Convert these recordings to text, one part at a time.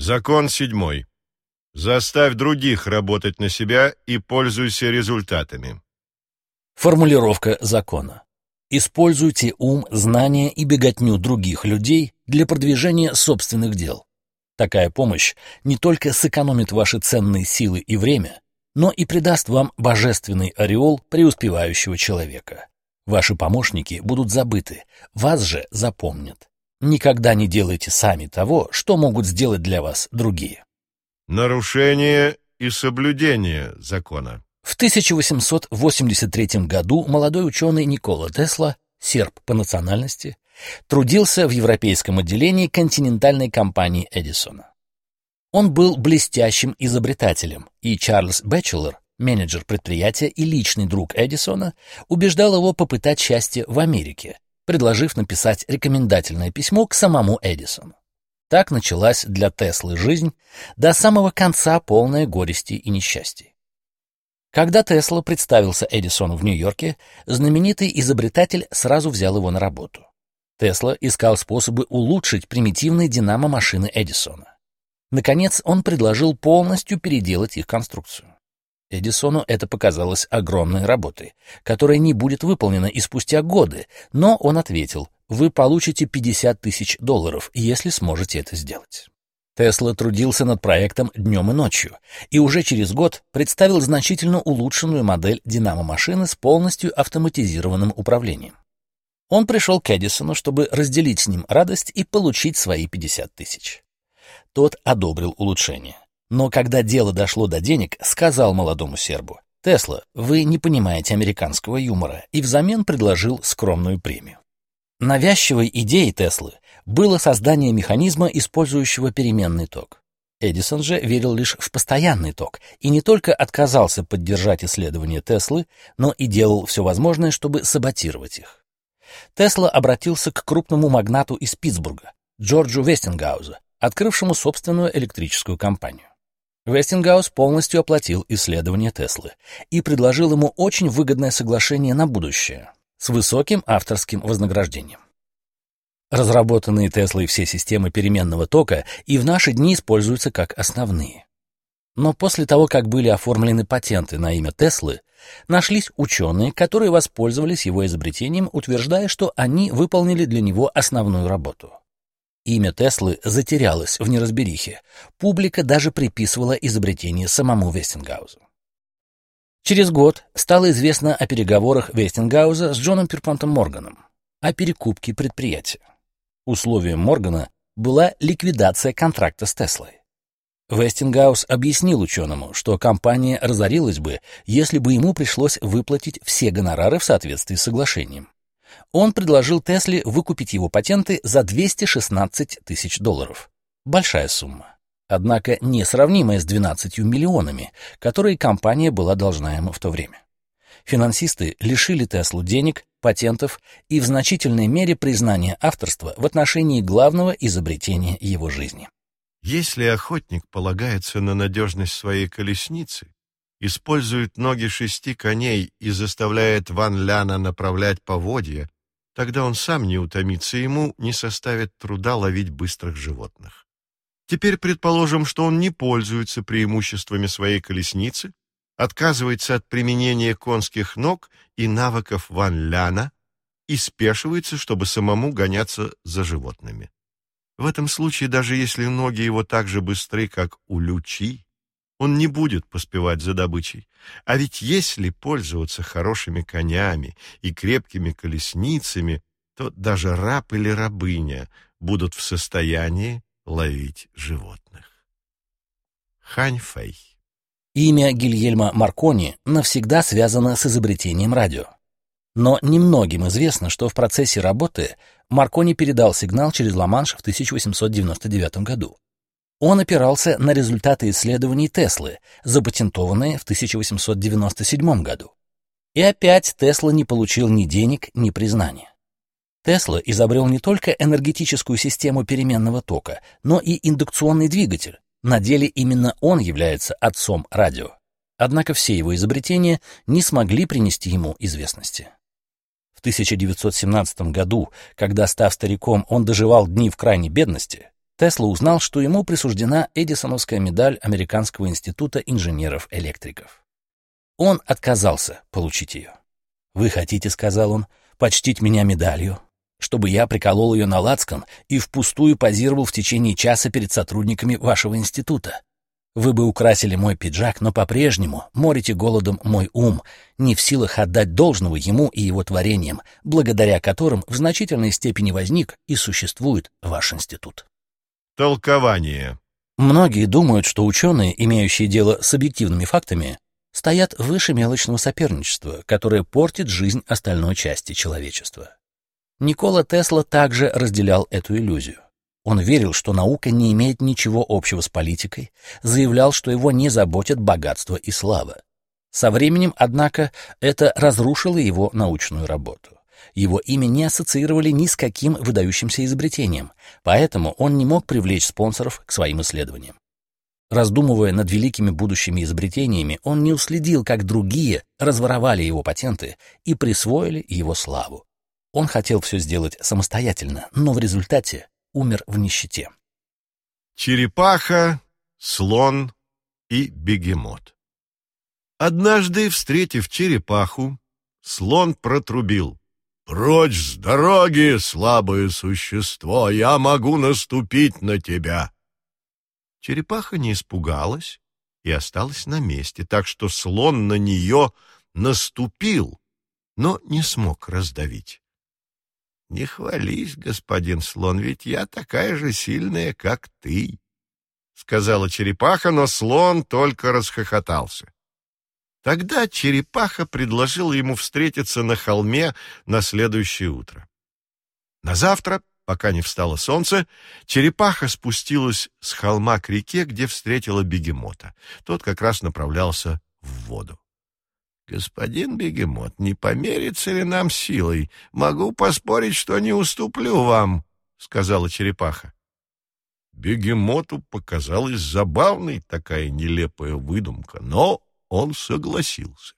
Закон 7. Заставь других работать на себя и пользуйся результатами. Формулировка закона. Используйте ум, знания и беготню других людей для продвижения собственных дел. Такая помощь не только сэкономит ваши ценные силы и время, но и придаст вам божественный ореол преуспевающего человека. Ваши помощники будут забыты, вас же запомнят. Никогда не делайте сами того, что могут сделать для вас другие. Нарушение и соблюдение закона. В 1883 году молодой ученый Никола Тесла, серб по национальности, трудился в европейском отделении континентальной компании Эдисона. Он был блестящим изобретателем, и Чарльз Бэтчелор, менеджер предприятия и личный друг Эдисона, убеждал его попытать счастье в Америке, предложив написать рекомендательное письмо к самому Эдисону. Так началась для Теслы жизнь, до самого конца полная горести и несчастий. Когда Тесла представился Эдисону в Нью-Йорке, знаменитый изобретатель сразу взял его на работу. Тесла искал способы улучшить примитивные динамо-машины Эдисона. Наконец, он предложил полностью переделать их конструкцию. Эдисону это показалось огромной работой, которая не будет выполнена и спустя годы, но он ответил: «Вы получите $50 000, если сможете это сделать». Тесла трудился над проектом днем и ночью, и уже через год представил значительно улучшенную модель динамо-машины с полностью автоматизированным управлением. Он пришел к Эдисону, чтобы разделить с ним радость и получить свои 50 000. Тот одобрил улучшение. Но когда дело дошло до денег, сказал молодому сербу: «Тесла, вы не понимаете американского юмора», и взамен предложил скромную премию. Навязчивой идеей Теслы было создание механизма, использующего переменный ток. Эдисон же верил лишь в постоянный ток и не только отказался поддержать исследования Теслы, но и делал все возможное, чтобы саботировать их. Тесла обратился к крупному магнату из Питтсбурга, Джорджу Вестингаузу, открывшему собственную электрическую компанию. Вестингаус полностью оплатил исследования Теслы и предложил ему очень выгодное соглашение на будущее с высоким авторским вознаграждением. Разработанные Теслой все системы переменного тока и в наши дни используются как основные. Но после того, как были оформлены патенты на имя Теслы, нашлись ученые, которые воспользовались его изобретением, утверждая, что они выполнили для него основную работу. Имя Теслы затерялось в неразберихе. Публика даже приписывала изобретение самому Вестингаузу. Через год стало известно о переговорах Вестингауза с Джоном Перпонтом Морганом о перекупке предприятия. Условием Моргана была ликвидация контракта с Теслой. Вестингауз объяснил ученому, что компания разорилась бы, если бы ему пришлось выплатить все гонорары в соответствии с соглашением. Он предложил Тесле выкупить его патенты за $216 000. Большая сумма. Однако несравнимая с 12 миллионами, которые компания была должна ему в то время. Финансисты лишили Теслу денег, патентов и в значительной мере признания авторства в отношении главного изобретения его жизни. Если охотник полагается на надежность своей колесницы, использует ноги 6 коней и заставляет Ван Ляна направлять поводья, тогда он сам не утомится, ему не составит труда ловить быстрых животных. Теперь предположим, что он не пользуется преимуществами своей колесницы, отказывается от применения конских ног и навыков Ван Ляна и спешивается, чтобы самому гоняться за животными. В этом случае, даже если ноги его так же быстры, как у Лю Чи, он не будет поспевать за добычей. А ведь если пользоваться хорошими конями и крепкими колесницами, то даже раб или рабыня будут в состоянии ловить животных. Хань Фэй. Имя Гильельмо Маркони навсегда связано с изобретением радио. Но немногим известно, что в процессе работы Маркони передал сигнал через Ла-Манш в 1899 году. Он опирался на результаты исследований Теслы, запатентованные в 1897 году. И опять Тесла не получил ни денег, ни признания. Тесла изобрел не только энергетическую систему переменного тока, но и индукционный двигатель. На деле именно он является отцом радио. Однако все его изобретения не смогли принести ему известности. В 1917 году, когда, став стариком, он доживал дни в крайней бедности, Тесла узнал, что ему присуждена Эдисоновская медаль Американского института инженеров-электриков. Он отказался получить ее. «Вы хотите, — сказал он, — почтить меня медалью, чтобы я приколол ее на лацкан и впустую позировал в течение часа перед сотрудниками вашего института? Вы бы украсили мой пиджак, но по-прежнему морите голодом мой ум, не в силах отдать должного ему и его творениям, благодаря которым в значительной степени возник и существует ваш институт». Толкование. Многие думают, что ученые, имеющие дело с объективными фактами, стоят выше мелочного соперничества, которое портит жизнь остальной части человечества. Никола Тесла также разделял эту иллюзию. Он верил, что наука не имеет ничего общего с политикой, заявлял, что его не заботят богатство и слава. Со временем, однако, это разрушило его научную работу. Его имя не ассоциировали ни с каким выдающимся изобретением, поэтому он не мог привлечь спонсоров к своим исследованиям. Раздумывая над великими будущими изобретениями, он не уследил, как другие разворовали его патенты и присвоили его славу. Он хотел все сделать самостоятельно, но в результате умер в нищете. Черепаха, слон и бегемот. Однажды, встретив черепаху, слон протрубил: «Прочь с дороги, слабое существо, я могу наступить на тебя!» Черепаха не испугалась и осталась на месте, так что слон на нее наступил, но не смог раздавить. «Не хвались, господин слон, ведь я такая же сильная, как ты», — сказала черепаха, но слон только расхохотался. Тогда черепаха предложила ему встретиться на холме на следующее утро. На завтра, пока не встало солнце, черепаха спустилась с холма к реке, где встретила бегемота. Тот как раз направлялся в воду. «Господин бегемот, не померится ли нам силой? Могу поспорить, что не уступлю вам», — сказала черепаха. Бегемоту показалась забавной такая нелепая выдумка, но он согласился.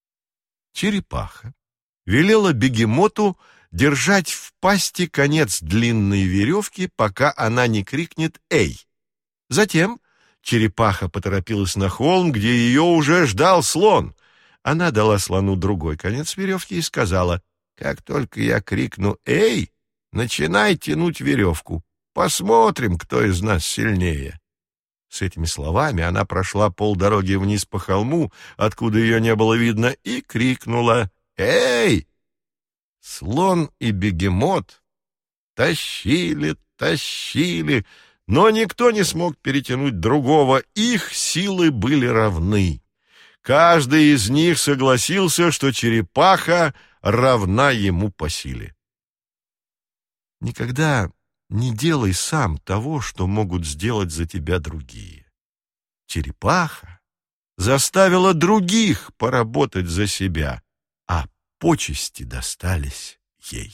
Черепаха велела бегемоту держать в пасти конец длинной веревки, пока она не крикнет «Эй!». Затем черепаха поторопилась на холм, где ее уже ждал слон. Она дала слону другой конец веревки и сказала: «Как только я крикну «Эй!», начинай тянуть веревку. Посмотрим, кто из нас сильнее». С этими словами она прошла полдороги вниз по холму, откуда ее не было видно, и крикнула: «Эй!». Слон и бегемот тащили, но никто не смог перетянуть другого, их силы были равны. Каждый из них согласился, что черепаха равна ему по силе. Никогда не делай сам того, что могут сделать за тебя другие. Черепаха заставила других поработать за себя, а почести достались ей.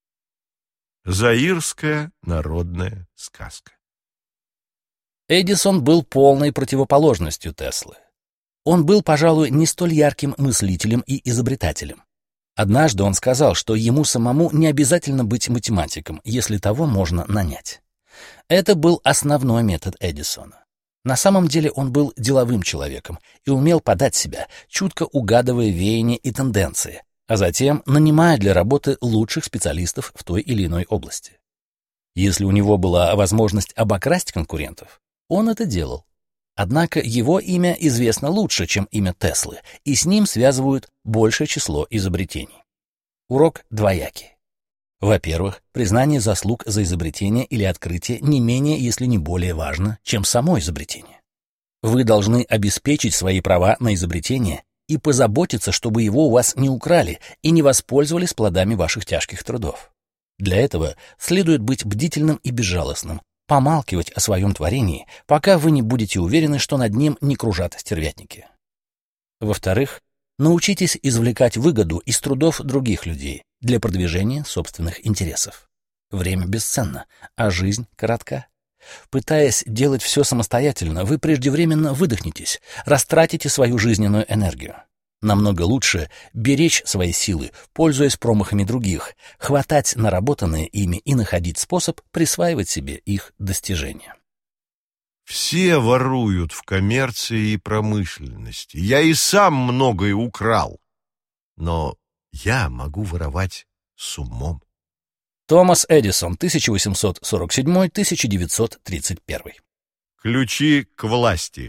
Заирская народная сказка. Эдисон был полной противоположностью Теслы. Он был, пожалуй, не столь ярким мыслителем и изобретателем. Однажды он сказал, что ему самому не обязательно быть математиком, если того можно нанять. Это был основной метод Эдисона. На самом деле он был деловым человеком и умел подать себя, чутко угадывая веяния и тенденции, а затем нанимая для работы лучших специалистов в той или иной области. Если у него была возможность обокрасть конкурентов, он это делал. Однако его имя известно лучше, чем имя Теслы, и с ним связывают большее число изобретений. Урок двоякий. Во-первых, признание заслуг за изобретение или открытие не менее, если не более важно, чем само изобретение. Вы должны обеспечить свои права на изобретение и позаботиться, чтобы его у вас не украли и не воспользовались плодами ваших тяжких трудов. Для этого следует быть бдительным и безжалостным, помалкивать о своем творении, пока вы не будете уверены, что над ним не кружат стервятники. Во-вторых, научитесь извлекать выгоду из трудов других людей для продвижения собственных интересов. Время бесценно, а жизнь коротка. Пытаясь делать все самостоятельно, вы преждевременно выдохнетесь, растратите свою жизненную энергию. Намного лучше беречь свои силы, пользуясь промахами других, хватать наработанное ими и находить способ присваивать себе их достижения. Все воруют в коммерции и промышленности. Я и сам многое украл. Но я могу воровать с умом. Томас Эдисон, 1847-1931. Ключи к власти.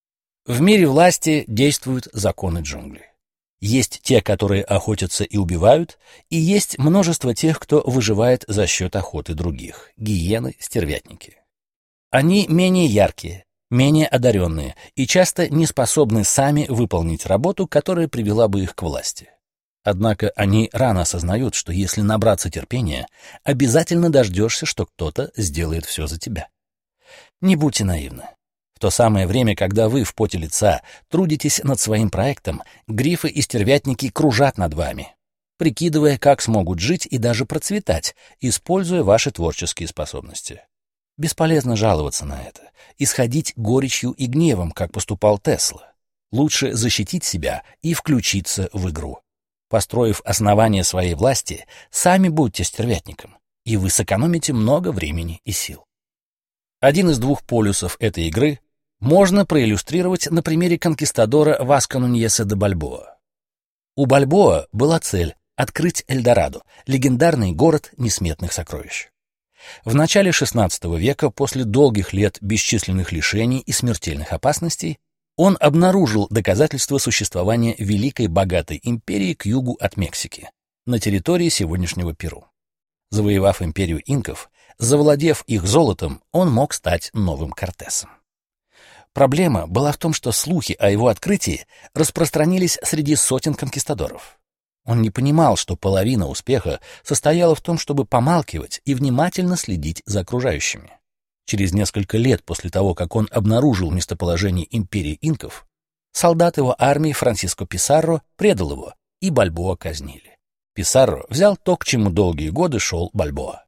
В мире власти действуют законы джунглей. Есть те, которые охотятся и убивают, и есть множество тех, кто выживает за счет охоты других — гиены, стервятники. Они менее яркие, менее одаренные и часто не способны сами выполнить работу, которая привела бы их к власти. Однако они рано осознают, что если набраться терпения, обязательно дождешься, что кто-то сделает все за тебя. Не будьте наивны. В то самое время, когда вы в поте лица трудитесь над своим проектом, грифы и стервятники кружат над вами, прикидывая, как смогут жить и даже процветать, используя ваши творческие способности. Бесполезно жаловаться на это, исходить горечью и гневом, как поступал Тесла. Лучше защитить себя и включиться в игру. Построив основание своей власти, сами будьте стервятником, и вы сэкономите много времени и сил. Один из двух полюсов этой игры можно проиллюстрировать на примере конкистадора Васко Нуньеса де Бальбоа. У Бальбоа была цель — открыть Эльдорадо, легендарный город несметных сокровищ. В начале XVI века, после долгих лет бесчисленных лишений и смертельных опасностей, он обнаружил доказательства существования великой богатой империи к югу от Мексики, на территории сегодняшнего Перу. Завоевав империю инков, завладев их золотом, он мог стать новым Кортесом. Проблема была в том, что слухи о его открытии распространились среди сотен конкистадоров. Он не понимал, что половина успеха состояла в том, чтобы помалкивать и внимательно следить за окружающими. Через несколько лет после того, как он обнаружил местоположение империи инков, солдат его армии Франсиско Писарро предал его, и Бальбоа казнили. Писарро взял то, к чему долгие годы шел Бальбоа.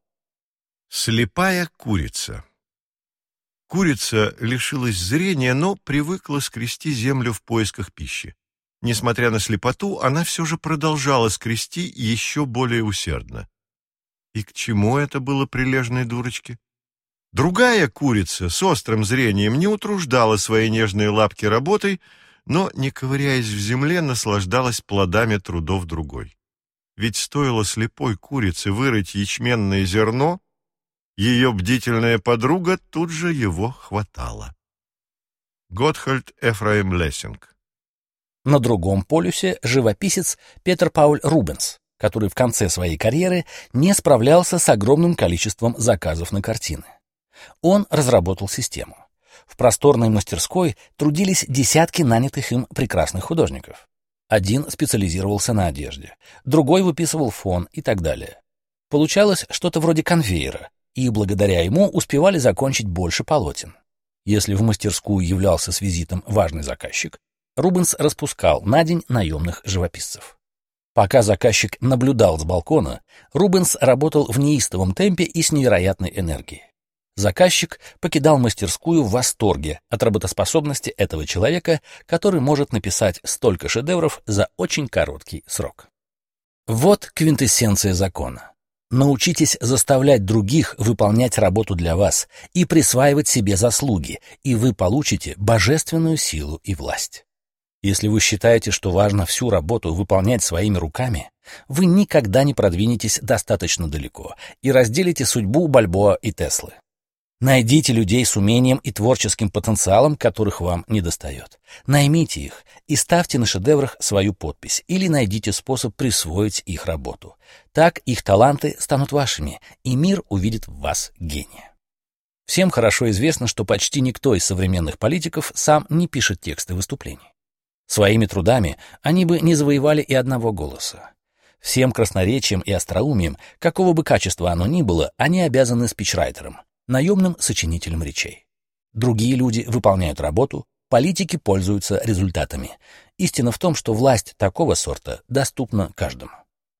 Слепая курица. Курица лишилась зрения, но привыкла скрести землю в поисках пищи. Несмотря на слепоту, она все же продолжала скрести еще более усердно. И к чему это было прилежной дурочке? Другая курица с острым зрением не утруждала свои нежные лапки работой, но, не ковыряясь в земле, наслаждалась плодами трудов другой. Ведь стоило слепой курице вырыть ячменное зерно, ее бдительная подруга тут же его хватала. Готхальд Эфраим Лессинг. На другом полюсе живописец Петер Пауль Рубенс, который в конце своей карьеры не справлялся с огромным количеством заказов на картины. Он разработал систему. В просторной мастерской трудились десятки нанятых им прекрасных художников. Один специализировался на одежде, другой выписывал фон и так далее. Получалось что-то вроде конвейера, и благодаря ему успевали закончить больше полотен. Если в мастерскую являлся с визитом важный заказчик, Рубенс распускал на день наемных живописцев. Пока заказчик наблюдал с балкона, Рубенс работал в неистовом темпе и с невероятной энергией. Заказчик покидал мастерскую в восторге от работоспособности этого человека, который может написать столько шедевров за очень короткий срок. Вот квинтэссенция закона. Научитесь заставлять других выполнять работу для вас и присваивать себе заслуги, и вы получите божественную силу и власть. Если вы считаете, что важно всю работу выполнять своими руками, вы никогда не продвинетесь достаточно далеко и разделите судьбу Бальбоа и Теслы. Найдите людей с умением и творческим потенциалом, которых вам недостает. Наймите их и ставьте на шедеврах свою подпись или найдите способ присвоить их работу. Так их таланты станут вашими, и мир увидит в вас гения. Всем хорошо известно, что почти никто из современных политиков сам не пишет тексты выступлений. Своими трудами они бы не завоевали и одного голоса. Всем красноречием и остроумием, какого бы качества оно ни было, они обязаны спичрайтерам, наемным сочинителем речей. Другие люди выполняют работу, политики пользуются результатами. Истина в том, что власть такого сорта доступна каждому.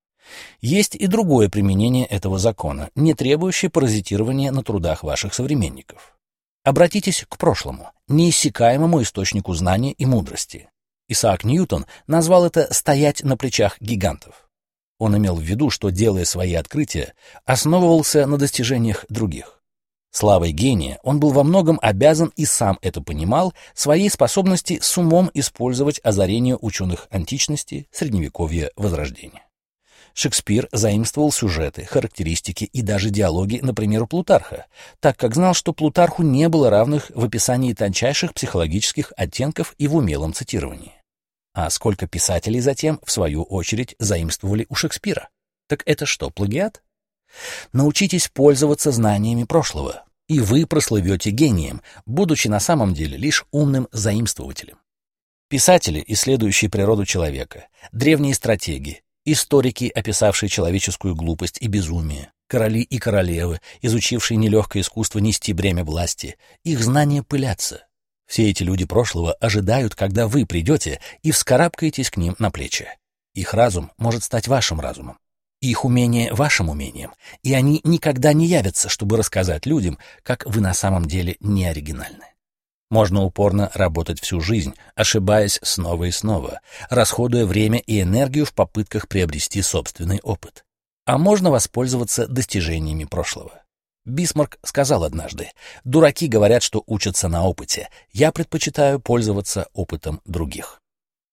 Есть и другое применение этого закона, не требующее паразитирования на трудах ваших современников. Обратитесь к прошлому, неиссякаемому источнику знания и мудрости. Исаак Ньютон назвал это «стоять на плечах гигантов». Он имел в виду, что, делая свои открытия, основывался на достижениях других. Славой гения он был во многом обязан, и сам это понимал, своей способности с умом использовать озарение ученых античности, Средневековья, Возрождения. Шекспир заимствовал сюжеты, характеристики и даже диалоги, например, у Плутарха, так как знал, что Плутарху не было равных в описании тончайших психологических оттенков и в умелом цитировании. А сколько писателей затем, в свою очередь, заимствовали у Шекспира? Так это что, плагиат? Научитесь пользоваться знаниями прошлого, и вы прослывете гением, будучи на самом деле лишь умным заимствователем. Писатели, исследующие природу человека, древние стратеги, историки, описавшие человеческую глупость и безумие, короли и королевы, изучившие нелегкое искусство нести бремя власти, их знания пылятся. Все эти люди прошлого ожидают, когда вы придете и вскарабкаетесь к ним на плечи. Их разум может стать вашим разумом, их умение вашим умением, и они никогда не явятся, чтобы рассказать людям, как вы на самом деле не оригинальны. Можно упорно работать всю жизнь, ошибаясь снова и снова, расходуя время и энергию в попытках приобрести собственный опыт. А можно воспользоваться достижениями прошлого. Бисмарк сказал однажды: «Дураки говорят, что учатся на опыте. Я предпочитаю пользоваться опытом других».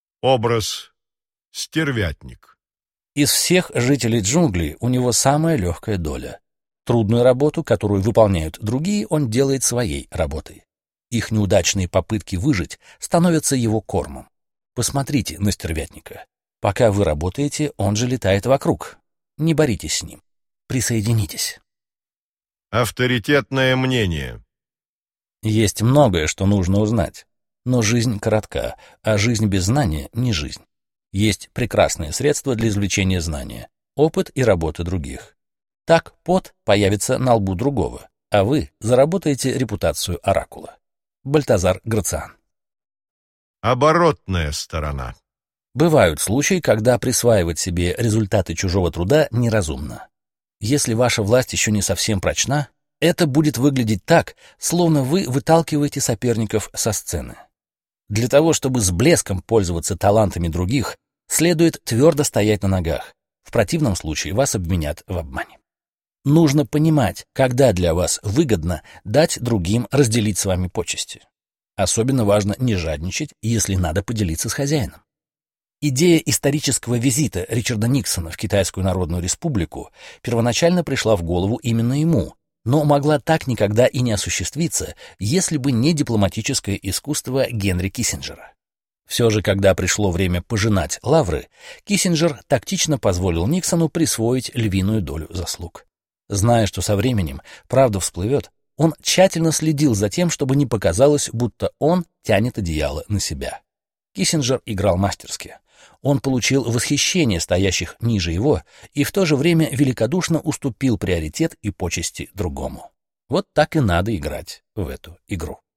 Образ стервятник. Из всех жителей джунглей у него самая легкая доля. Трудную работу, которую выполняют другие, он делает своей работой. Их неудачные попытки выжить становятся его кормом. Посмотрите на стервятника. Пока вы работаете, он же летает вокруг. Не боритесь с ним. Присоединитесь. Авторитетное мнение. Есть многое, что нужно узнать. Но жизнь коротка, а жизнь без знания не жизнь. Есть прекрасные средства для извлечения знания, опыт и работы других. Так пот появится на лбу другого, а вы заработаете репутацию оракула. Бальтазар Грациан. Оборотная сторона. Бывают случаи, когда присваивать себе результаты чужого труда неразумно. Если ваша власть еще не совсем прочна, это будет выглядеть так, словно вы выталкиваете соперников со сцены. Для того, чтобы с блеском пользоваться талантами других, следует твердо стоять на ногах. В противном случае вас обвинят в обмане. Нужно понимать, когда для вас выгодно дать другим разделить с вами почести. Особенно важно не жадничать, если надо поделиться с хозяином. Идея исторического визита Ричарда Никсона в Китайскую Народную Республику первоначально пришла в голову именно ему, но могла так никогда и не осуществиться, если бы не дипломатическое искусство Генри Киссинджера. Все же, когда пришло время пожинать лавры, Киссинджер тактично позволил Никсону присвоить львиную долю заслуг. Зная, что со временем правда всплывет, он тщательно следил за тем, чтобы не показалось, будто он тянет одеяло на себя. Киссинджер играл мастерски. Он получил восхищение стоящих ниже его и в то же время великодушно уступил приоритет и почести другому. Вот так и надо играть в эту игру.